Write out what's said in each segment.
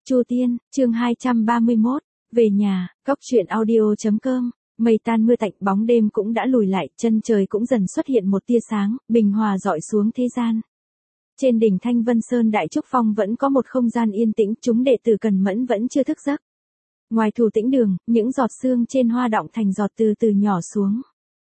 Chu Tiên, chương 231, về nhà, cóc truyện audio.com. Mây tan mưa tạnh, bóng đêm cũng đã lùi lại, chân trời cũng dần xuất hiện một tia sáng, bình hòa rọi xuống thế gian. Trên đỉnh Thanh Vân Sơn Đại Trúc Phong vẫn có một không gian yên tĩnh, chúng đệ tử Cần Mẫn vẫn chưa thức giấc. Ngoài Thủ Tĩnh Đường, những giọt sương trên hoa đọng thành giọt từ từ nhỏ xuống.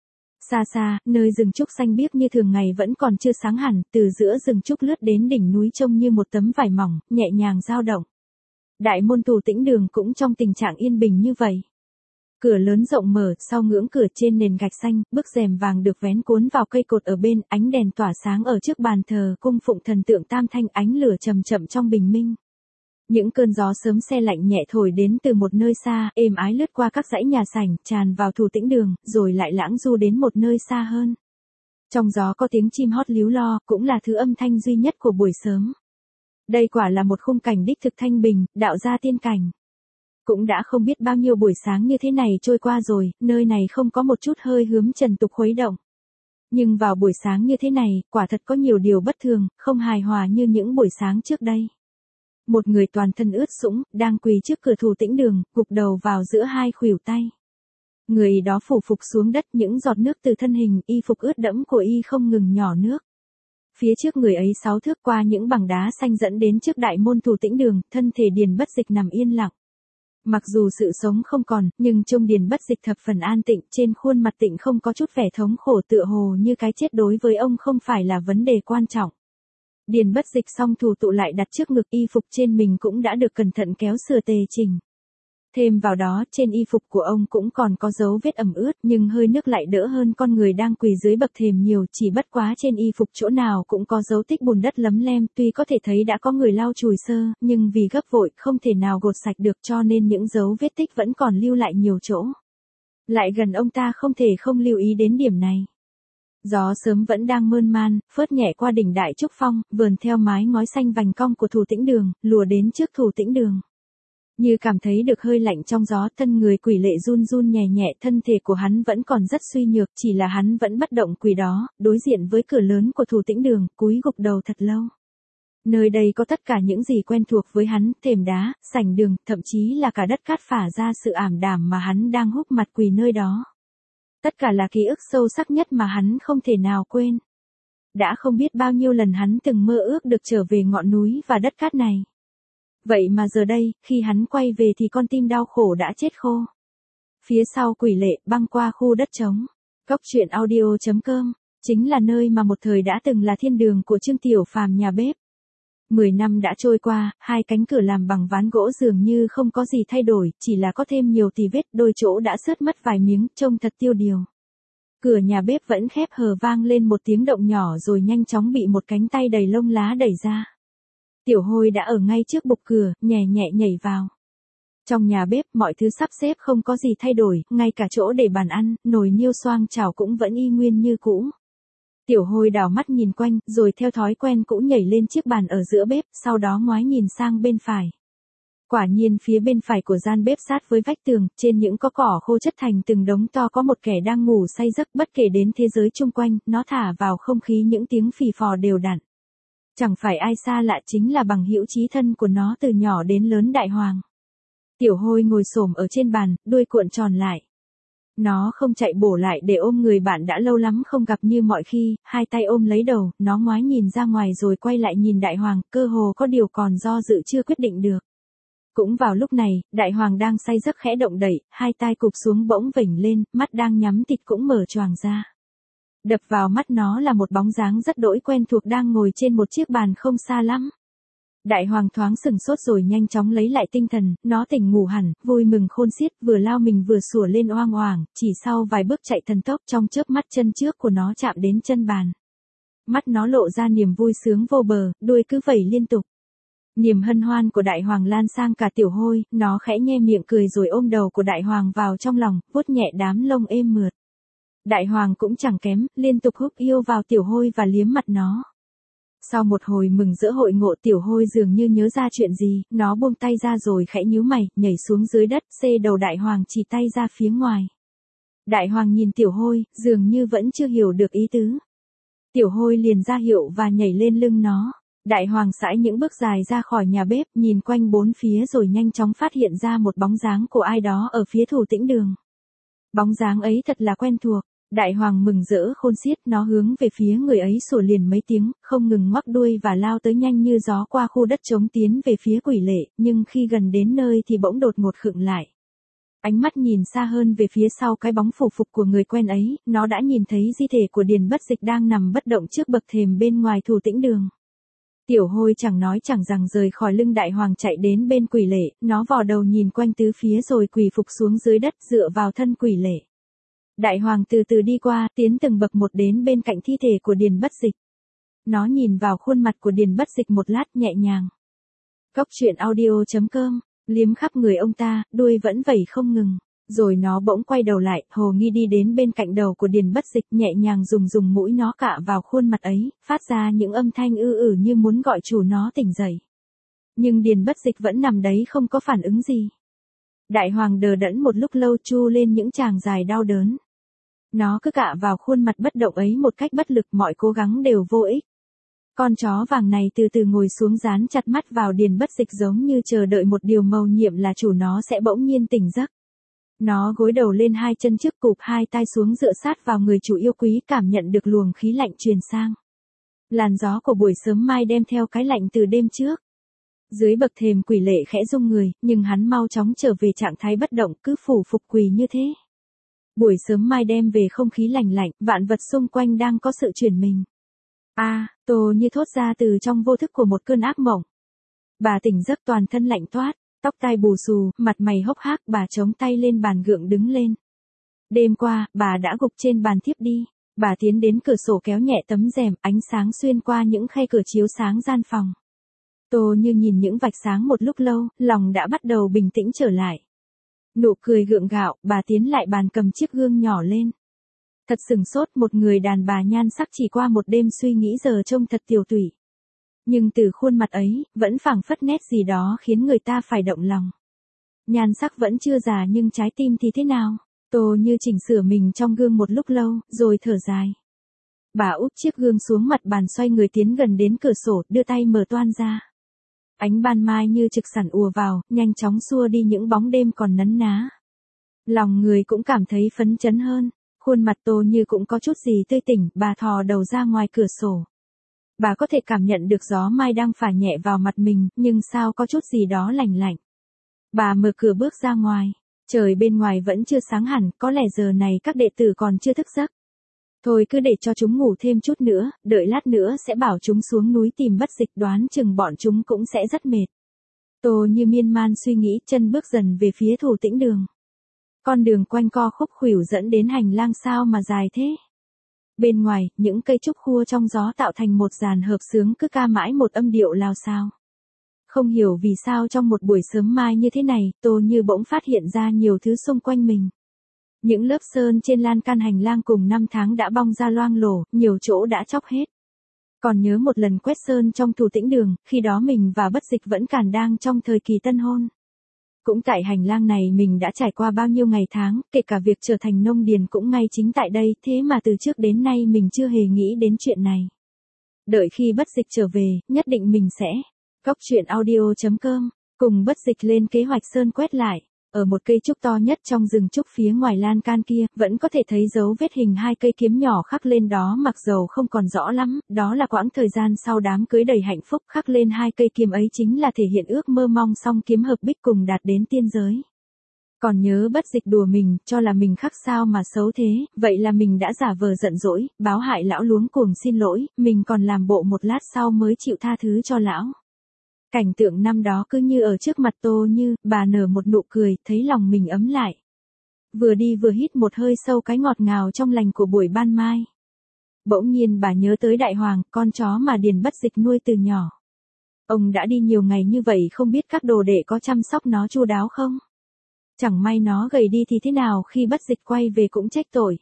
Xa xa, nơi rừng trúc xanh biếc như thường ngày vẫn còn chưa sáng hẳn, từ giữa rừng trúc lướt đến đỉnh núi trông như một tấm vải mỏng, nhẹ nhàng dao động. Đại môn Thủ Tĩnh Đường cũng trong tình trạng yên bình như vậy. Cửa lớn rộng mở, sau ngưỡng cửa trên nền gạch xanh, bức rèm vàng được vén cuốn vào cây cột ở bên, ánh đèn tỏa sáng ở trước bàn thờ cung phụng thần tượng Tam Thanh, ánh lửa chậm chậm trong bình minh. Những cơn gió sớm se lạnh nhẹ thổi đến từ một nơi xa, êm ái lướt qua các dãy nhà sảnh, tràn vào Thủ Tĩnh Đường, rồi lại lãng du đến một nơi xa hơn. Trong gió có tiếng chim hót líu lo, cũng là thứ âm thanh duy nhất của buổi sớm. Đây quả là một khung cảnh đích thực thanh bình, đạo gia tiên cảnh. Cũng đã không biết bao nhiêu buổi sáng như thế này trôi qua rồi, nơi này không có một chút hơi hướng trần tục khuấy động. Nhưng vào buổi sáng như thế này, quả thật có nhiều điều bất thường, không hài hòa như những buổi sáng trước đây. Một người toàn thân ướt sũng, đang quỳ trước cửa Thủ Tĩnh Đường, gục đầu vào giữa hai khuỷu tay. Người đó phủ phục xuống đất, những giọt nước từ thân hình, y phục ướt đẫm của y không ngừng nhỏ nước. Phía trước người ấy 6 thước qua những bằng đá xanh dẫn đến trước đại môn Thủ Tĩnh Đường, thân thể Điền Bất Dịch nằm yên lặng. Mặc dù sự sống không còn, nhưng trông Điền Bất Dịch thập phần an tịnh, trên khuôn mặt tịnh không có chút vẻ thống khổ, tựa hồ như cái chết đối với ông không phải là vấn đề quan trọng. Điền Bất Dịch song thủ tụ lại đặt trước ngực, y phục trên mình cũng đã được cẩn thận kéo sửa tề chỉnh. Thêm vào đó, trên y phục của ông cũng còn có dấu vết ẩm ướt, nhưng hơi nước lại đỡ hơn con người đang quỳ dưới bậc thềm nhiều, chỉ bất quá trên y phục chỗ nào cũng có dấu tích bùn đất lấm lem, tuy có thể thấy đã có người lau chùi sơ, nhưng vì gấp vội không thể nào gột sạch được, cho nên những dấu vết tích vẫn còn lưu lại nhiều chỗ. Lại gần ông ta không thể không lưu ý đến điểm này. Gió sớm vẫn đang mơn man, phớt nhẹ qua đỉnh Đại Trúc Phong, vườn theo mái ngói xanh vành cong của Thủ Tĩnh Đường, lùa đến trước Thủ Tĩnh Đường. Như cảm thấy được hơi lạnh trong gió, thân người quỷ lệ run run nhẹ nhẹ, thân thể của hắn vẫn còn rất suy nhược, chỉ là hắn vẫn bất động quỳ đó, đối diện với cửa lớn của Thủ Tĩnh Đường, cúi gục đầu thật lâu. Nơi đây có tất cả những gì quen thuộc với hắn, thềm đá, sảnh đường, thậm chí là cả đất cát phả ra sự ảm đạm mà hắn đang húc mặt quỳ nơi đó. Tất cả là ký ức sâu sắc nhất mà hắn không thể nào quên. Đã không biết bao nhiêu lần hắn từng mơ ước được trở về ngọn núi và đất cát này. Vậy mà giờ đây, khi hắn quay về thì con tim đau khổ đã chết khô. Phía sau quỷ lệ, băng qua khu đất trống. Cóc truyện audio.com, chính là nơi mà một thời đã từng là thiên đường của Trương Tiểu Phàm nhà bếp. 10 năm đã trôi qua, hai cánh cửa làm bằng ván gỗ dường như không có gì thay đổi, chỉ là có thêm nhiều tì vết, đôi chỗ đã xước mất vài miếng, trông thật tiêu điều. Cửa nhà bếp vẫn khép hờ, vang lên một tiếng động nhỏ rồi nhanh chóng bị một cánh tay đầy lông lá đẩy ra. Tiểu Hôi đã ở ngay trước bục cửa, nhẹ nhẹ nhảy vào. Trong nhà bếp, mọi thứ sắp xếp không có gì thay đổi, ngay cả chỗ để bàn ăn, nồi niêu xoang chảo cũng vẫn y nguyên như cũ. Tiểu Hôi đảo mắt nhìn quanh, rồi theo thói quen cũ nhảy lên chiếc bàn ở giữa bếp, sau đó ngoái nhìn sang bên phải. Quả nhiên phía bên phải của gian bếp sát với vách tường, trên những có cỏ khô chất thành từng đống to có một kẻ đang ngủ say giấc, bất kể đến thế giới chung quanh, nó thả vào không khí những tiếng phì phò đều đặn. Chẳng phải ai xa lạ, chính là bằng hữu chí thân của nó từ nhỏ đến lớn, Đại Hoàng. Tiểu Hôi ngồi xổm ở trên bàn, đuôi cuộn tròn lại. Nó không chạy bổ lại để ôm người bạn đã lâu lắm không gặp như mọi khi, hai tay ôm lấy đầu, nó ngoái nhìn ra ngoài rồi quay lại nhìn Đại Hoàng, cơ hồ có điều còn do dự chưa quyết định được. Cũng vào lúc này, Đại Hoàng đang say giấc khẽ động đậy, hai tai cụp xuống bỗng vểnh lên, mắt đang nhắm tịt cũng mở choàng ra. Đập vào mắt nó là một bóng dáng rất đỗi quen thuộc đang ngồi trên một chiếc bàn không xa lắm. Đại Hoàng thoáng sừng sốt rồi nhanh chóng lấy lại tinh thần, nó tỉnh ngủ hẳn, vui mừng khôn xiết, vừa lao mình vừa sủa lên oang oảng, chỉ sau vài bước chạy thần tốc, trong chớp mắt chân trước của nó chạm đến chân bàn. Mắt nó lộ ra niềm vui sướng vô bờ, đuôi cứ vẩy liên tục. Niềm hân hoan của Đại Hoàng lan sang cả Tiểu Hôi, nó khẽ nhe miệng cười rồi ôm đầu của Đại Hoàng vào trong lòng, vuốt nhẹ đám lông êm mượt. Đại Hoàng cũng chẳng kém, liên tục húc yêu vào Tiểu Hôi và liếm mặt nó. Sau một hồi mừng rỡ hội ngộ, Tiểu Hôi dường như nhớ ra chuyện gì, nó buông tay ra rồi khẽ nhíu mày, nhảy xuống dưới đất, xê đầu Đại Hoàng chỉ tay ra phía ngoài. Đại Hoàng nhìn Tiểu Hôi, dường như vẫn chưa hiểu được ý tứ. Tiểu Hôi liền ra hiệu và nhảy lên lưng nó. Đại hoàng sải những bước dài ra khỏi nhà bếp, nhìn quanh bốn phía rồi nhanh chóng phát hiện ra một bóng dáng của ai đó ở phía Thủ Tĩnh Đường. Bóng dáng ấy thật là quen thuộc. Đại hoàng mừng rỡ khôn xiết, nó hướng về phía người ấy sủa liền mấy tiếng, không ngừng ngoắc đuôi và lao tới nhanh như gió qua khu đất trống tiến về phía Quỷ Lệ, nhưng khi gần đến nơi thì bỗng đột ngột khựng lại. Ánh mắt nhìn xa hơn về phía sau cái bóng phủ phục của người quen ấy, nó đã nhìn thấy di thể của Điền Bất Dịch đang nằm bất động trước bậc thềm bên ngoài Thủ Tĩnh Đường. Tiểu Hôi chẳng nói chẳng rằng rời khỏi lưng đại hoàng chạy đến bên Quỷ Lệ, nó vò đầu nhìn quanh tứ phía rồi quỳ phục xuống dưới đất dựa vào thân Quỷ Lệ. Đại hoàng từ từ đi qua, tiến từng bậc một đến bên cạnh thi thể của Điền Bất Dịch. Nó nhìn vào khuôn mặt của Điền Bất Dịch một lát nhẹ nhàng. Cốc truyện audio.com, liếm khắp người ông ta, đuôi vẫn vẩy không ngừng. Rồi nó bỗng quay đầu lại, hồ nghi đi đến bên cạnh đầu của Điền Bất Dịch, nhẹ nhàng dùng mũi nó cạ vào khuôn mặt ấy, phát ra những âm thanh như muốn gọi chủ nó tỉnh dậy. Nhưng Điền Bất Dịch vẫn nằm đấy không có phản ứng gì. Đại hoàng đờ đẫn một lúc lâu, chu lên những tràng dài đau đớn. Nó cứ cạ vào khuôn mặt bất động ấy một cách bất lực, mọi cố gắng đều vô ích. Con chó vàng này từ từ ngồi xuống dán chặt mắt vào Điền Bất Dịch giống như chờ đợi một điều mầu nhiệm là chủ nó sẽ bỗng nhiên tỉnh giấc. Nó gối đầu lên hai chân trước, cụp hai tai xuống dựa sát vào người chủ yêu quý, cảm nhận được luồng khí lạnh truyền sang. Làn gió của buổi sớm mai đem theo cái lạnh từ đêm trước. Dưới bậc thềm Quỷ Lệ khẽ rung người, nhưng hắn mau chóng trở về trạng thái bất động, cứ phủ phục quỳ như thế. Buổi sớm mai đem về không khí lạnh lạnh, vạn vật xung quanh đang có sự chuyển mình. Tô Như thốt ra từ trong vô thức của một cơn ác mộng. Bà tỉnh giấc toàn thân lạnh toát, tóc tai bù xù, mặt mày hốc hác, bà chống tay lên bàn gượng đứng lên. Đêm qua, bà đã gục trên bàn thiếp đi. Bà tiến đến cửa sổ kéo nhẹ tấm rèm, ánh sáng xuyên qua những khe cửa chiếu sáng gian phòng. Tô Như nhìn những vạch sáng một lúc lâu, lòng đã bắt đầu bình tĩnh trở lại. Nụ cười gượng gạo, bà tiến lại bàn cầm chiếc gương nhỏ lên. Thật sừng sốt, một người đàn bà nhan sắc chỉ qua một đêm suy nghĩ giờ trông thật tiều tụy. Nhưng từ khuôn mặt ấy, vẫn phảng phất nét gì đó khiến người ta phải động lòng. Nhan sắc vẫn chưa già nhưng trái tim thì thế nào? Tô Như chỉnh sửa mình trong gương một lúc lâu, rồi thở dài. Bà úp chiếc gương xuống mặt bàn, xoay người tiến gần đến cửa sổ, đưa tay mở toan ra. Ánh ban mai như trực sẵn ùa vào, nhanh chóng xua đi những bóng đêm còn nấn ná. Lòng người cũng cảm thấy phấn chấn hơn, khuôn mặt Tô Như cũng có chút gì tươi tỉnh, bà thò đầu ra ngoài cửa sổ. Bà có thể cảm nhận được gió mai đang phả nhẹ vào mặt mình, nhưng sao có chút gì đó lạnh lạnh. Bà mở cửa bước ra ngoài, trời bên ngoài vẫn chưa sáng hẳn, có lẽ giờ này các đệ tử còn chưa thức giấc. Thôi cứ để cho chúng ngủ thêm chút nữa, đợi lát nữa sẽ bảo chúng xuống núi tìm Bất Dịch, đoán chừng bọn chúng cũng sẽ rất mệt. Tô Như miên man suy nghĩ, chân bước dần về phía Thủ Tĩnh Đường. Con đường quanh co khúc khuỷu dẫn đến hành lang sao mà dài thế. Bên ngoài, những cây trúc khua trong gió tạo thành một dàn hợp xướng cứ ca mãi một âm điệu lao xao. Không hiểu vì sao trong một buổi sớm mai như thế này, Tô Như bỗng phát hiện ra nhiều thứ xung quanh mình. Những lớp sơn trên lan can hành lang cùng năm tháng đã bong ra loang lổ, nhiều chỗ đã chóc hết. Còn nhớ một lần quét sơn trong Thủ Tĩnh Đường, khi đó mình và Bất Dịch vẫn còn đang trong thời kỳ tân hôn. Cũng tại hành lang này mình đã trải qua bao nhiêu ngày tháng, kể cả việc trở thành nông điền cũng ngay chính tại đây, thế mà từ trước đến nay mình chưa hề nghĩ đến chuyện này. Đợi khi Bất Dịch trở về, nhất định mình sẽ. Cốc truyện audio.com, cùng Bất Dịch lên kế hoạch sơn quét lại. Ở một cây trúc to nhất trong rừng trúc phía ngoài lan can kia, vẫn có thể thấy dấu vết hình hai cây kiếm nhỏ khắc lên đó, mặc dầu không còn rõ lắm, đó là quãng thời gian sau đám cưới đầy hạnh phúc. Khắc lên hai cây kiếm ấy chính là thể hiện ước mơ mong song kiếm hợp bích cùng đạt đến tiên giới. Còn nhớ Bất Dịch đùa mình, cho là mình khắc sao mà xấu thế, vậy là mình đã giả vờ giận dỗi, báo hại lão luống cuồng xin lỗi, mình còn làm bộ một lát sau mới chịu tha thứ cho lão. Cảnh tượng năm đó cứ như ở trước mặt Tô Như, bà nở một nụ cười, thấy lòng mình ấm lại. Vừa đi vừa hít một hơi sâu cái ngọt ngào trong lành của buổi ban mai. Bỗng nhiên bà nhớ tới Đại Hoàng, con chó mà Điền Bất Dịch nuôi từ nhỏ. Ông đã đi nhiều ngày như vậy, không biết các đồ đệ có chăm sóc nó chu đáo không? Chẳng may nó gầy đi thì thế nào, khi Bất Dịch quay về cũng trách tội.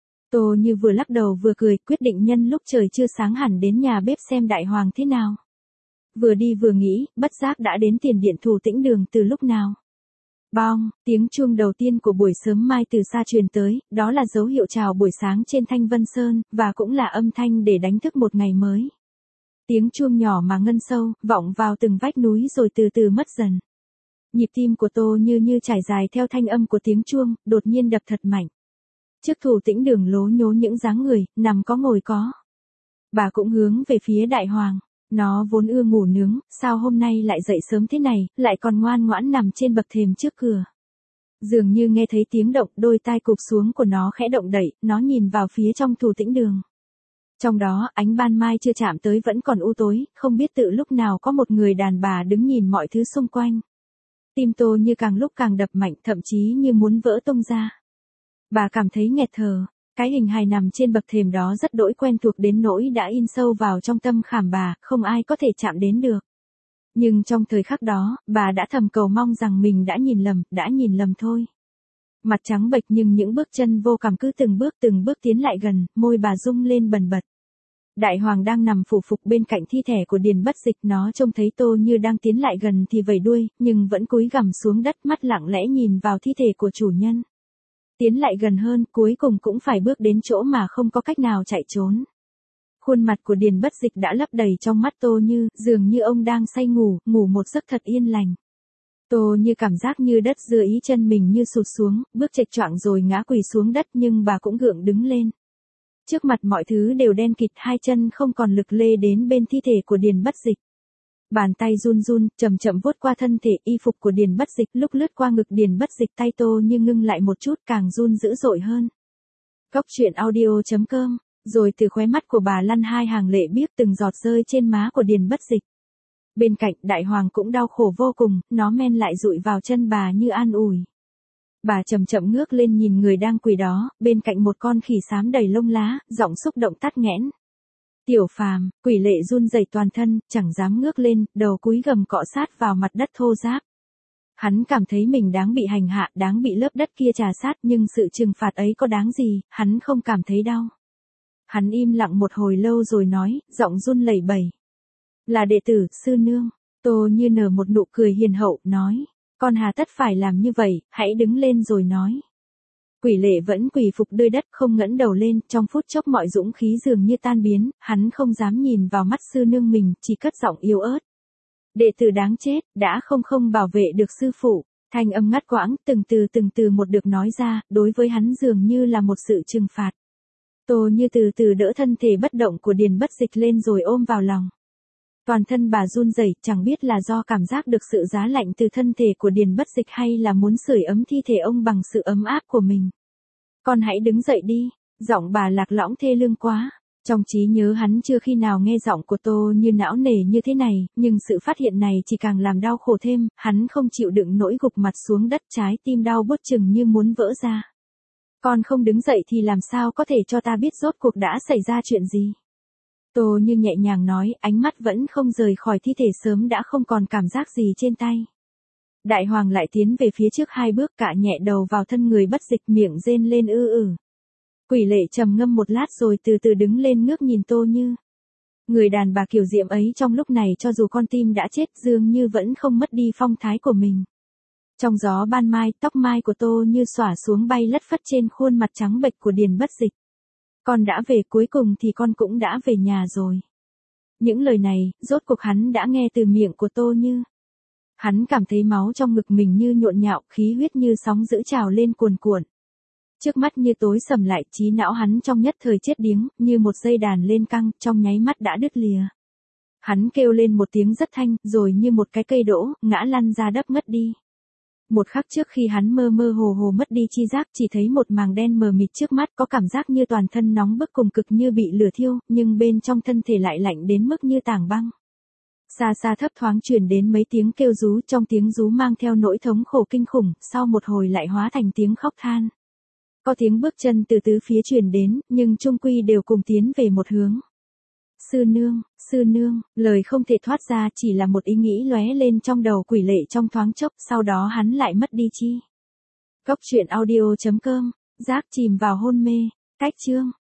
Tô Như vừa lắc đầu vừa cười, quyết định nhân lúc trời chưa sáng hẳn đến nhà bếp xem Đại Hoàng thế nào. Vừa đi vừa nghĩ, bất giác đã đến tiền điện Thủ Tĩnh Đường từ lúc nào. Bong, tiếng chuông đầu tiên của buổi sớm mai từ xa truyền tới, đó là dấu hiệu chào buổi sáng trên Thanh Vân Sơn, và cũng là âm thanh để đánh thức một ngày mới. Tiếng chuông nhỏ mà ngân sâu, vọng vào từng vách núi rồi từ từ mất dần. Nhịp tim của Tô như trải dài theo thanh âm của tiếng chuông, đột nhiên đập thật mạnh. Trước thủ tĩnh đường lố nhố những dáng người, nằm có ngồi có. Bà cũng hướng về phía đại hoàng. Nó vốn ưa ngủ nướng, sao hôm nay lại dậy sớm thế này, lại còn ngoan ngoãn nằm trên bậc thềm trước cửa. Dường như nghe thấy tiếng động, đôi tai cụp xuống của nó khẽ động đậy, nó nhìn vào phía trong thủ tĩnh đường. Trong đó, ánh ban mai chưa chạm tới vẫn còn u tối, không biết tự lúc nào có một người đàn bà đứng nhìn mọi thứ xung quanh. Tim Tô như càng lúc càng đập mạnh, thậm chí như muốn vỡ tung ra. Bà cảm thấy nghẹt thở. Cái hình hài nằm trên bậc thềm đó rất đỗi quen thuộc đến nỗi đã in sâu vào trong tâm khảm bà, không ai có thể chạm đến được. Nhưng trong thời khắc đó, bà đã thầm cầu mong rằng mình đã nhìn lầm thôi. Mặt trắng bệch nhưng những bước chân vô cảm cứ từng bước tiến lại gần, môi bà rung lên bần bật. Đại hoàng đang nằm phủ phục bên cạnh thi thể của Điền Bất Dịch, nó trông thấy Tô Như đang tiến lại gần thì vẫy đuôi, nhưng vẫn cúi gằm xuống đất, mắt lặng lẽ nhìn vào thi thể của chủ nhân. Tiến lại gần hơn, cuối cùng cũng phải bước đến chỗ mà không có cách nào chạy trốn. Khuôn mặt của Điền Bất Dịch đã lấp đầy trong mắt Tô Như, dường như ông đang say ngủ một giấc thật yên lành. Tô Như cảm giác như đất dưới ý chân mình như sụt xuống, bước chệch choạng rồi ngã quỳ xuống đất, nhưng bà cũng gượng đứng lên. Trước mặt mọi thứ đều đen kịt, hai chân không còn lực lê đến bên thi thể của Điền Bất Dịch. Bàn tay run, chậm chậm vuốt qua thân thể, y phục của Điền Bất Dịch, lúc lướt qua ngực Điền Bất Dịch, tay Tô Như ngưng lại một chút, càng run dữ dội hơn. Coctruyện.audio.com. Rồi từ khóe mắt của bà lăn hai hàng lệ biếc từng giọt rơi trên má của Điền Bất Dịch. Bên cạnh, đại hoàng cũng đau khổ vô cùng, nó men lại dụi vào chân bà như an ủi. Bà chậm chậm ngước lên nhìn người đang quỳ đó, bên cạnh một con khỉ xám đầy lông lá, giọng xúc động tắt nghẽn. Tiểu Phàm, quỷ lệ run rẩy toàn thân, chẳng dám ngước lên, đầu cúi gằm cọ sát vào mặt đất thô ráp. Hắn cảm thấy mình đáng bị hành hạ, đáng bị lớp đất kia trà sát, nhưng sự trừng phạt ấy có đáng gì, hắn không cảm thấy đau. Hắn im lặng một hồi lâu rồi nói, giọng run lẩy bẩy. Là đệ tử, sư nương. Tô Như nở một nụ cười hiền hậu, nói. Con hà tất phải làm như vậy, hãy đứng lên rồi nói. Quỷ lệ vẫn quỳ phục nơi đất, không ngẩng đầu lên, trong phút chốc mọi dũng khí dường như tan biến, hắn không dám nhìn vào mắt sư nương mình, chỉ cất giọng yếu ớt. Đệ tử đáng chết, đã không bảo vệ được sư phụ. Thanh âm ngắt quãng, từng từ một được nói ra, đối với hắn dường như là một sự trừng phạt. Tô Như từ từ đỡ thân thể bất động của Điền Bất Dịch lên rồi ôm vào lòng. Toàn thân bà run rẩy, chẳng biết là do cảm giác được sự giá lạnh từ thân thể của Điền Bất Dịch hay là muốn sưởi ấm thi thể ông bằng sự ấm áp của mình. Con hãy đứng dậy đi, giọng bà lạc lõng thê lương quá. Trong trí nhớ hắn chưa khi nào nghe giọng của Tô Như não nề như thế này, nhưng sự phát hiện này chỉ càng làm đau khổ thêm, hắn không chịu đựng nỗi gục mặt xuống đất, trái tim đau buốt chừng như muốn vỡ ra. Con không đứng dậy thì làm sao có thể cho ta biết rốt cuộc đã xảy ra chuyện gì? Tô Như nhẹ nhàng nói, ánh mắt vẫn không rời khỏi thi thể sớm đã không còn cảm giác gì trên tay. Đại hoàng lại tiến về phía trước hai bước, cạ nhẹ đầu vào thân người Bất Dịch, miệng rên lên ư. Quỷ lệ trầm ngâm một lát rồi từ từ đứng lên ngước nhìn Tô Như. Người đàn bà kiều diễm ấy trong lúc này cho dù con tim đã chết dường như vẫn không mất đi phong thái của mình. Trong gió ban mai, tóc mai của Tô Như xõa xuống bay lất phất trên khuôn mặt trắng bệch của Điền Bất Dịch. Con đã về, cuối cùng thì con cũng đã về nhà rồi. Những lời này, rốt cuộc hắn đã nghe từ miệng của Tô Như. Hắn cảm thấy máu trong ngực mình như nhộn nhạo, khí huyết như sóng dữ trào lên cuồn cuộn. Trước mắt như tối sầm lại, trí não hắn trong nhất thời chết điếng, như một dây đàn lên căng, trong nháy mắt đã đứt lìa. Hắn kêu lên một tiếng rất thanh, rồi như một cái cây đỗ, ngã lăn ra đất ngất đi. Một khắc trước khi hắn mơ hồ mất đi chi giác, chỉ thấy một màng đen mờ mịt trước mắt, có cảm giác như toàn thân nóng bức cùng cực như bị lửa thiêu, nhưng bên trong thân thể lại lạnh đến mức như tảng băng. Xa thấp thoáng truyền đến mấy tiếng kêu rú, trong tiếng rú mang theo nỗi thống khổ kinh khủng, sau một hồi lại hóa thành tiếng khóc than. Có tiếng bước chân từ tứ phía truyền đến, nhưng chung quy đều cùng tiến về một hướng. Sư nương, lời không thể thoát ra, chỉ là một ý nghĩ lóe lên trong đầu quỷ lệ trong thoáng chốc, sau đó hắn lại mất đi chi. Coctruyện.audio.com. Giác chìm vào hôn mê. Cách chương.